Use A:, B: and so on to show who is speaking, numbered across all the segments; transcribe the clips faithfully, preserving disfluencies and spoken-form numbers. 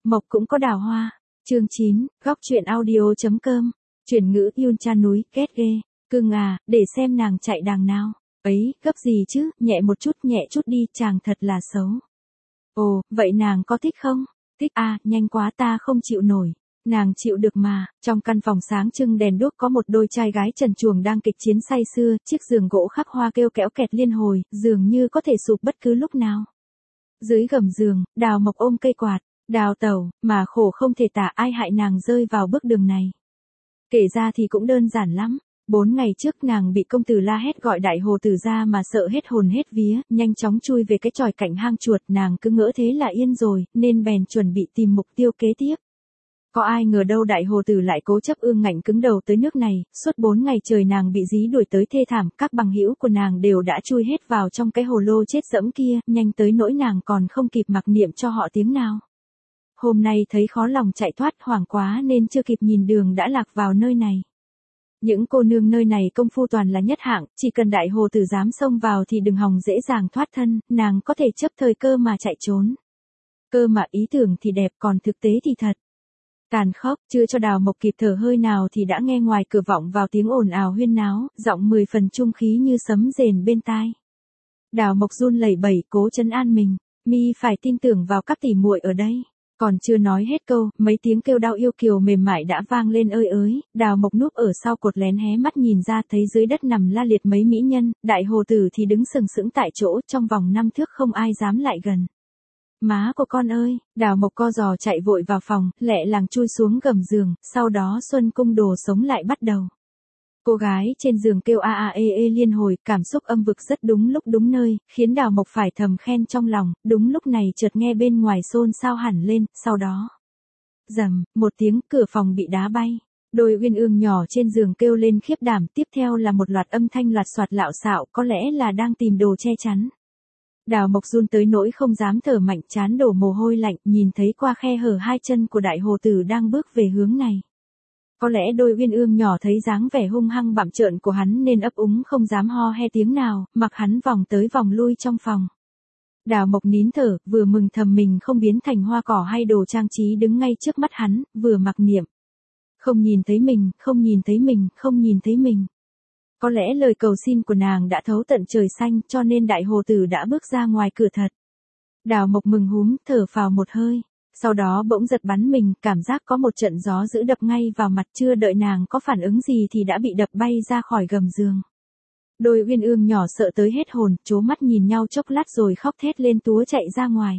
A: Mộc cũng có đào hoa. Chương chín, góc truyện audio.com. Chuyển ngữ Yun Chan núi, kết ghê. Cưng à, để xem nàng chạy đàng nào. Ấy, gấp gì chứ, nhẹ một chút, nhẹ chút đi, chàng thật là xấu. Ồ, vậy nàng có thích không? Thích à, nhanh quá ta không chịu nổi. Nàng chịu được mà. Trong căn phòng sáng trưng đèn đuốc có một đôi trai gái trần truồng đang kịch chiến say sưa, chiếc giường gỗ khắc hoa kêu kéo kẹt liên hồi, dường như có thể sụp bất cứ lúc nào. Dưới gầm giường, Đào Mộc ôm cây quạt, Đào tẩu, mà khổ không thể tả, ai hại nàng rơi vào bước đường này. Kể ra thì cũng đơn giản lắm. Bốn ngày trước nàng bị công tử la hét gọi đại hồ tử ra mà sợ hết hồn hết vía, nhanh chóng chui về cái chòi cạnh hang chuột, nàng cứ ngỡ thế là yên rồi, nên bèn chuẩn bị tìm mục tiêu kế tiếp. Có ai ngờ đâu đại hồ tử lại cố chấp ương ngạnh cứng đầu tới nước này, suốt bốn ngày trời nàng bị dí đuổi tới thê thảm, các bằng hữu của nàng đều đã chui hết vào trong cái hồ lô chết dẫm kia, nhanh tới nỗi nàng còn không kịp mặc niệm cho họ tiếng nào. Hôm nay thấy khó lòng chạy thoát, hoảng quá nên chưa kịp nhìn đường đã lạc vào nơi này. Những cô nương nơi này công phu toàn là nhất hạng, chỉ cần đại hồ tử dám xông vào thì đừng hòng dễ dàng thoát thân, nàng có thể chấp thời cơ mà chạy trốn. Cơ mà ý tưởng thì đẹp, còn thực tế thì thật. Tàn khốc, chưa cho Đào Mộc kịp thở hơi nào thì đã nghe ngoài cửa vọng vào tiếng ồn ào huyên náo, giọng mười phần trung khí như sấm rền bên tai. Đào Mộc run lẩy bẩy cố trấn an mình, mi phải tin tưởng vào các tỷ muội ở đây. Còn chưa nói hết câu, mấy tiếng kêu đau yêu kiều mềm mại đã vang lên ơi ới, Đào Mộc núp ở sau cột lén hé mắt nhìn ra thấy dưới đất nằm la liệt mấy mỹ nhân, đại hồ tử thì đứng sừng sững tại chỗ, trong vòng năm thước không ai dám lại gần. Má của con ơi, Đào Mộc co giò chạy vội vào phòng, lẹ làng chui xuống gầm giường, sau đó xuân cung đồ sống lại bắt đầu. Cô gái trên giường kêu a a ê ê liên hồi, cảm xúc âm vực rất đúng lúc đúng nơi, khiến Đào Mộc phải thầm khen trong lòng, đúng lúc này chợt nghe bên ngoài xôn xao hẳn lên, sau đó. Rầm, một tiếng, cửa phòng bị đá bay. Đôi uyên ương nhỏ trên giường kêu lên khiếp đảm, tiếp theo là một loạt âm thanh loạt soạt lạo xạo, có lẽ là đang tìm đồ che chắn. Đào Mộc run tới nỗi không dám thở mạnh, trán đổ mồ hôi lạnh, nhìn thấy qua khe hở hai chân của đại hồ tử đang bước về hướng này. Có lẽ đôi uyên ương nhỏ thấy dáng vẻ hung hăng bặm trợn của hắn nên ấp úng không dám ho he tiếng nào, mặc hắn vòng tới vòng lui trong phòng. Đào Mộc nín thở, vừa mừng thầm mình không biến thành hoa cỏ hay đồ trang trí đứng ngay trước mắt hắn, vừa mặc niệm. Không nhìn thấy mình, không nhìn thấy mình, không nhìn thấy mình. Có lẽ lời cầu xin của nàng đã thấu tận trời xanh cho nên đại hồ tử đã bước ra ngoài cửa thật. Đào Mộc mừng húm, thở phào một hơi. Sau đó bỗng giật bắn mình, cảm giác có một trận gió dữ đập ngay vào mặt, chưa đợi nàng có phản ứng gì thì đã bị đập bay ra khỏi gầm giường. Đôi uyên ương nhỏ sợ tới hết hồn, trố mắt nhìn nhau chốc lát rồi khóc thét lên túa chạy ra ngoài.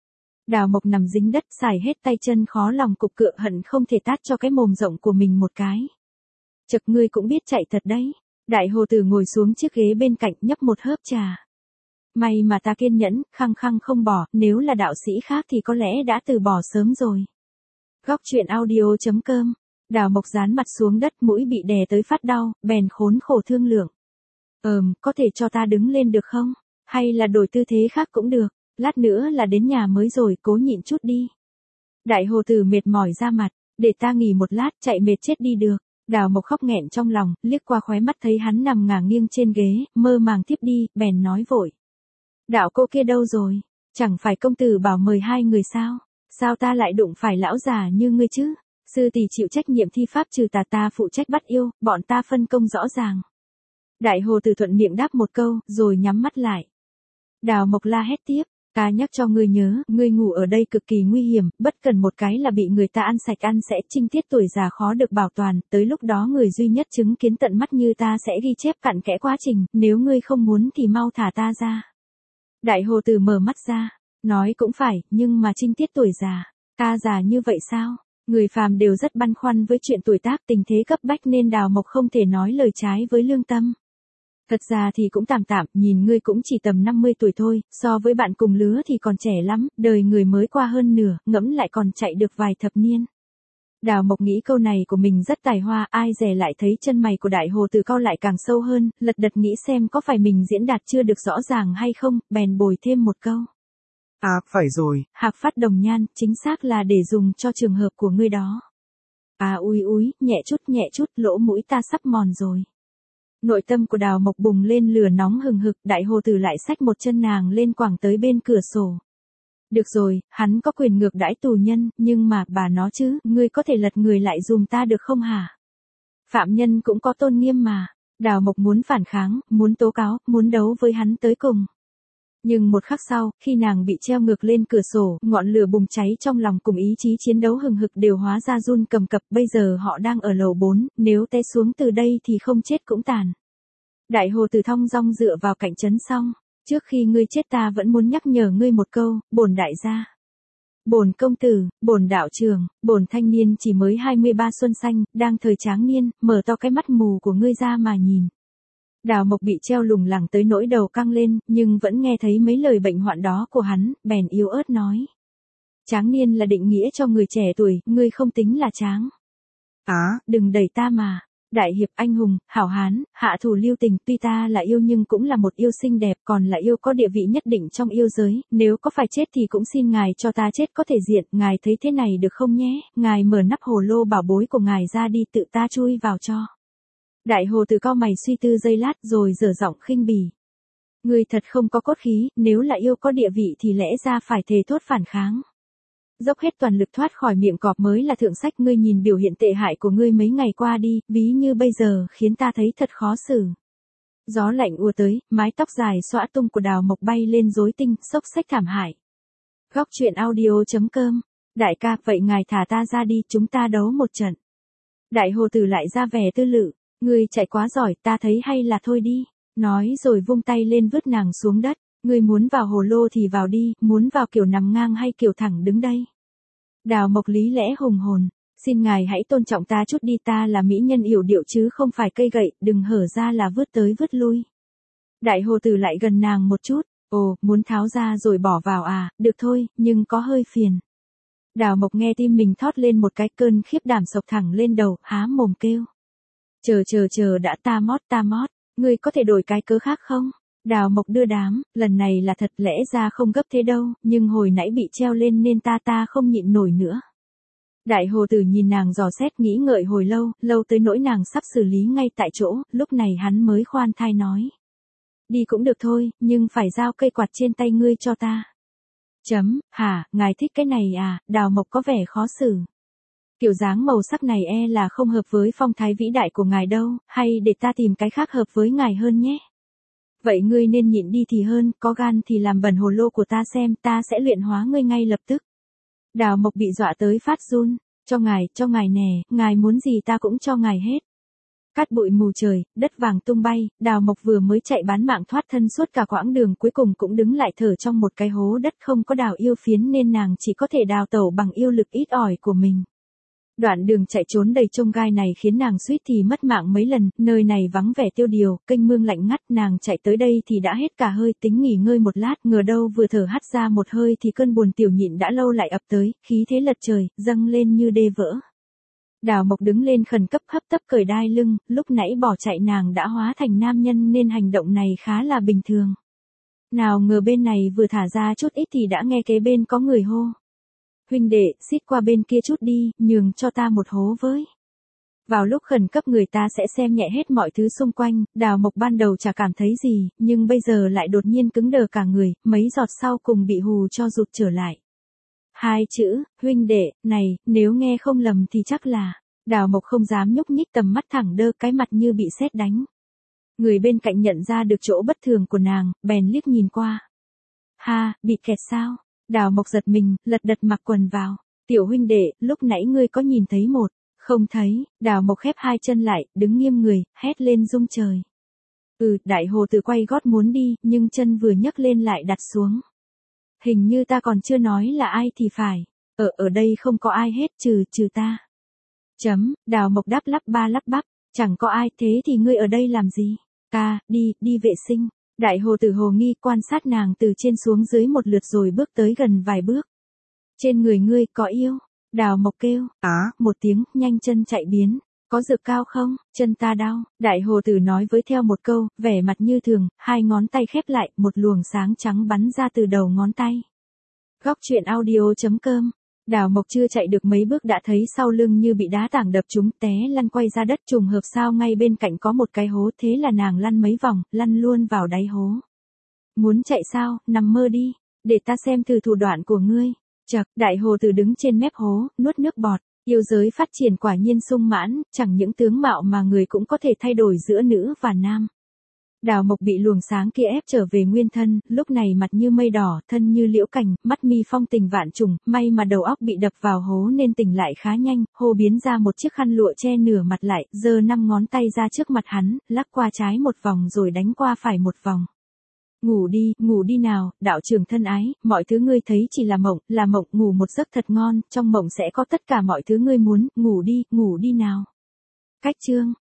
A: Đào Mộc nằm dính đất, xài hết tay chân khó lòng cục cựa hận không thể tát cho cái mồm rộng của mình một cái. Chật ngươi cũng biết chạy thật đấy. Đại hồ tử ngồi xuống chiếc ghế bên cạnh nhấp một hớp trà. May mà ta kiên nhẫn, khăng khăng không bỏ, nếu là đạo sĩ khác thì có lẽ đã từ bỏ sớm rồi. Góc truyện audio.com. Đào Mộc dán mặt xuống đất, mũi bị đè tới phát đau, bèn khốn khổ thương lượng. Ờm, có thể cho ta đứng lên được không? Hay là đổi tư thế khác cũng được, lát nữa là đến nhà mới rồi, cố nhịn chút đi. Đại hồ tử mệt mỏi ra mặt, để ta nghỉ một lát, chạy mệt chết đi được. Đào Mộc khóc nghẹn trong lòng, liếc qua khóe mắt thấy hắn nằm ngả nghiêng trên ghế, mơ màng tiếp đi, bèn nói vội. Đạo cô kia đâu rồi? Chẳng phải công tử bảo mời hai người sao? Sao ta lại đụng phải lão già như ngươi chứ? Sư tỷ chịu trách nhiệm thi pháp trừ tà, ta phụ trách bắt yêu, bọn ta phân công rõ ràng. Đại hồ tử thuận miệng đáp một câu, rồi nhắm mắt lại. Đào Mộc la hét tiếp. Ta nhắc cho ngươi nhớ, ngươi ngủ ở đây cực kỳ nguy hiểm, bất cần một cái là bị người ta ăn sạch ăn sẽ, trinh tiết tuổi già khó được bảo toàn, tới lúc đó người duy nhất chứng kiến tận mắt như ta sẽ ghi chép cặn kẽ quá trình, nếu ngươi không muốn thì mau thả ta ra. Đại hồ tử mở mắt ra, nói cũng phải, nhưng mà trinh tiết tuổi già, ta già như vậy sao? Người phàm đều rất băn khoăn với chuyện tuổi tác, tình thế cấp bách nên Đào Mộc không thể nói lời trái với lương tâm. Thật ra thì cũng tạm tạm, nhìn ngươi cũng chỉ tầm năm mươi tuổi thôi, so với bạn cùng lứa thì còn trẻ lắm, đời người mới qua hơn nửa, ngẫm lại còn chạy được vài thập niên. Đào Mộc nghĩ câu này của mình rất tài hoa, ai dè lại thấy chân mày của đại hồ tử cau lại càng sâu hơn, lật đật nghĩ xem có phải mình diễn đạt chưa được rõ ràng hay không, bèn bồi thêm một câu.
B: À, phải rồi.
A: Hạc phát đồng nhan, chính xác là để dùng cho trường hợp của ngươi đó. À ui ui, nhẹ chút nhẹ chút, lỗ mũi ta sắp mòn rồi. Nội tâm của Đào Mộc bùng lên lửa nóng hừng hực, đại hồ tử lại xách một chân nàng lên quẳng tới bên cửa sổ. Được rồi, hắn có quyền ngược đãi tù nhân, nhưng mà bà nó chứ, ngươi có thể lật người lại dùm ta được không hả? Phạm nhân cũng có tôn nghiêm mà. Đào Mộc muốn phản kháng, muốn tố cáo, muốn đấu với hắn tới cùng. Nhưng một khắc sau, khi nàng bị treo ngược lên cửa sổ, ngọn lửa bùng cháy trong lòng cùng ý chí chiến đấu hừng hực đều hóa ra run cầm cập. Bây giờ họ đang ở lầu bốn, nếu té xuống từ đây thì không chết cũng tàn. Đại Hồ Tử thong dong dựa vào cạnh trấn xong. Trước khi ngươi chết ta vẫn muốn nhắc nhở ngươi một câu, bổn đại gia. Bổn công tử, bổn đạo trưởng, bổn thanh niên chỉ mới hai mươi ba xuân xanh, đang thời tráng niên, mở to cái mắt mù của ngươi ra mà nhìn. Đào Mộc bị treo lủng lẳng tới nỗi đầu căng lên, nhưng vẫn nghe thấy mấy lời bệnh hoạn đó của hắn, bèn yếu ớt nói. Tráng niên là định nghĩa cho người trẻ tuổi, ngươi không tính là tráng.
B: Á, à,
A: đừng đẩy ta mà. Đại hiệp anh hùng, hảo hán, hạ thủ lưu tình, tuy ta là yêu nhưng cũng là một yêu xinh đẹp, còn là yêu có địa vị nhất định trong yêu giới, nếu có phải chết thì cũng xin ngài cho ta chết có thể diện, ngài thấy thế này được không nhé, ngài mở nắp hồ lô bảo bối của ngài ra đi tự ta chui vào cho. Đại Hồ Tử cau mày suy tư giây lát rồi dở giọng khinh bỉ. Ngươi thật không có cốt khí, nếu là yêu có địa vị thì lẽ ra phải thề thốt phản kháng. Dốc hết toàn lực thoát khỏi miệng cọp mới là thượng sách, ngươi nhìn biểu hiện tệ hại của ngươi mấy ngày qua đi, ví như bây giờ khiến ta thấy thật khó xử. Gió lạnh ùa tới, mái tóc dài xõa tung của Đào Mộc bay lên rối tinh, xốc xách thảm hại. Góc truyện audio chấm com. Đại ca, vậy ngài thả ta ra đi, chúng ta đấu một trận. Đại Hồ Tử lại ra vẻ tư lự, ngươi chạy quá giỏi, ta thấy hay là thôi đi. Nói rồi vung tay lên vứt nàng xuống đất. Ngươi muốn vào hồ lô thì vào đi, muốn vào kiểu nằm ngang hay kiểu thẳng đứng đây. Đào Mộc lý lẽ hùng hồn, xin ngài hãy tôn trọng ta chút đi, ta là mỹ nhân yểu điệu chứ không phải cây gậy, đừng hở ra là vứt tới vứt lui. Đại Hồ Tử lại gần nàng một chút, ồ, muốn tháo ra rồi bỏ vào à, được thôi, nhưng có hơi phiền. Đào Mộc nghe tim mình thót lên một cái, cơn khiếp đảm sộc thẳng lên đầu, há mồm kêu. Chờ chờ chờ đã, ta mót ta mót, ngươi có thể đổi cái cớ khác không? Đào Mộc đưa đám, lần này là thật, lẽ ra không gấp thế đâu, nhưng hồi nãy bị treo lên nên ta ta không nhịn nổi nữa. Đại Hồ Tử nhìn nàng dò xét nghĩ ngợi hồi lâu, lâu tới nỗi nàng sắp xử lý ngay tại chỗ, lúc này hắn mới khoan thai nói. Đi cũng được thôi, nhưng phải giao cây quạt trên tay ngươi cho ta. Chấm, hả, ngài thích cái này à, Đào Mộc có vẻ khó xử. Kiểu dáng màu sắc này e là không hợp với phong thái vĩ đại của ngài đâu, hay để ta tìm cái khác hợp với ngài hơn nhé. Vậy ngươi nên nhịn đi thì hơn, có gan thì làm bẩn hồ lô của ta xem, ta sẽ luyện hóa ngươi ngay lập tức. Đào Mộc bị dọa tới phát run, cho ngài, cho ngài nè, ngài muốn gì ta cũng cho ngài hết. Cát bụi mù trời, đất vàng tung bay, Đào Mộc vừa mới chạy bán mạng thoát thân suốt cả quãng đường cuối cùng cũng đứng lại thở trong một cái hố đất không có đào yêu phiến nên nàng chỉ có thể đào tẩu bằng yêu lực ít ỏi của mình. Đoạn đường chạy trốn đầy chông gai này khiến nàng suýt thì mất mạng mấy lần, nơi này vắng vẻ tiêu điều, kênh mương lạnh ngắt, nàng chạy tới đây thì đã hết cả hơi, tính nghỉ ngơi một lát, ngờ đâu vừa thở hắt ra một hơi thì cơn buồn tiểu nhịn đã lâu lại ập tới, khí thế lật trời, dâng lên như đê vỡ. Đào Mộc đứng lên khẩn cấp hấp tấp cởi đai lưng, lúc nãy bỏ chạy nàng đã hóa thành nam nhân nên hành động này khá là bình thường. Nào ngờ bên này vừa thả ra chút ít thì đã nghe kế bên có người hô. Huynh đệ, xít qua bên kia chút đi, nhường cho ta một hố với. Vào lúc khẩn cấp người ta sẽ xem nhẹ hết mọi thứ xung quanh, Đào Mộc ban đầu chả cảm thấy gì, nhưng bây giờ lại đột nhiên cứng đờ cả người, mấy giọt sau cùng bị hù cho rụt trở lại. Hai chữ, huynh đệ, này, nếu nghe không lầm thì chắc là, Đào Mộc không dám nhúc nhích, tầm mắt thẳng đơ, cái mặt như bị sét đánh. Người bên cạnh nhận ra được chỗ bất thường của nàng, bèn liếc nhìn qua. Ha, bị kẹt sao? Đào Mộc giật mình, lật đật mặc quần vào. Tiểu huynh đệ, lúc nãy ngươi có nhìn thấy một? Không thấy. Đào Mộc khép hai chân lại, đứng nghiêm người, hét lên rung trời. Ừ, Đại Hồ Tử quay gót muốn đi, nhưng chân vừa nhấc lên lại đặt xuống. Hình như ta còn chưa nói là ai thì phải. Ở ở đây không có ai hết trừ trừ ta. Chấm, Đào Mộc đáp lắp ba lắp bắp. Chẳng có ai, thế thì ngươi ở đây làm gì? Ca, đi, đi vệ sinh. Đại Hồ Tử hồ nghi quan sát nàng từ trên xuống dưới một lượt rồi bước tới gần vài bước. Trên người ngươi có yêu. Đào Mộc kêu, á, à, một tiếng, nhanh chân chạy biến. Có dược cao không? Chân ta đau. Đại Hồ Tử nói với theo một câu, vẻ mặt như thường, hai ngón tay khép lại, một luồng sáng trắng bắn ra từ đầu ngón tay. Góc truyện audio chấm com. Đào Mộc chưa chạy được mấy bước đã thấy sau lưng như bị đá tảng đập trúng, té lăn quay ra đất, trùng hợp sao ngay bên cạnh có một cái hố, thế là nàng lăn mấy vòng, lăn luôn vào đáy hố. Muốn chạy sao, nằm mơ đi. để ta xem thử thủ đoạn của ngươi. Chậc, đại hồ tử đứng trên mép hố, nuốt nước bọt. Yêu giới phát triển quả nhiên sung mãn, chẳng những tướng mạo mà người cũng có thể thay đổi giữa nữ và nam. Đào Mộc bị luồng sáng kia ép trở về nguyên thân, lúc này mặt như mây đỏ, thân như liễu cảnh, mắt mi phong tình vạn trùng, may mà đầu óc bị đập vào hố nên tỉnh lại khá nhanh, hô biến ra một chiếc khăn lụa che nửa mặt lại, giơ năm ngón tay ra trước mặt hắn, lắc qua trái một vòng rồi đánh qua phải một vòng. Ngủ đi, ngủ đi nào, đạo trưởng thân ái, mọi thứ ngươi thấy chỉ là mộng, là mộng, ngủ một giấc thật ngon, trong mộng sẽ có tất cả mọi thứ ngươi muốn, ngủ đi, ngủ đi nào. Cách chương